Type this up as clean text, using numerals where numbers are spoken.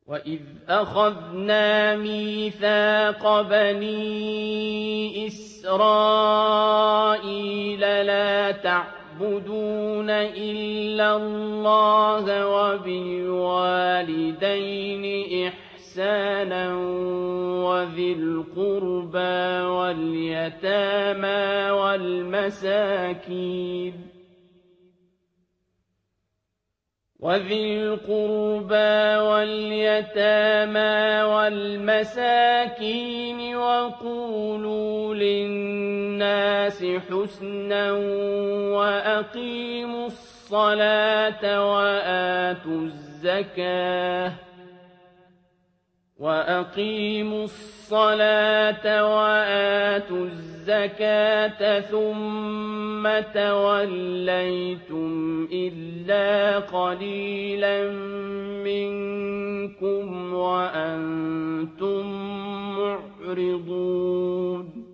وَإِذْ أَخَذْنَا مِيثَاقَ بَنِي إِسْرَائِيلَ لَا تَعْبُدُونَ إِلَّا اللَّهَ وَبِالْوَالِدَيْنِ إِحْسَانًا وَذِي الْقُرْبَىٰ وَالْيَتَامَىٰ وَالْمَسَاكِينِ وَقُولُوا لِلنَّاسِ حُسْنًا وَأَقِيمُوا الصَّلَاةَ وَآتُوا الزَّكَاةَ ثُمَّ تَوَلَّيْتُمْ إِلَّا قَلِيلًا مِّنكُمْ وَأَنتُم مُّعْرِضُونَ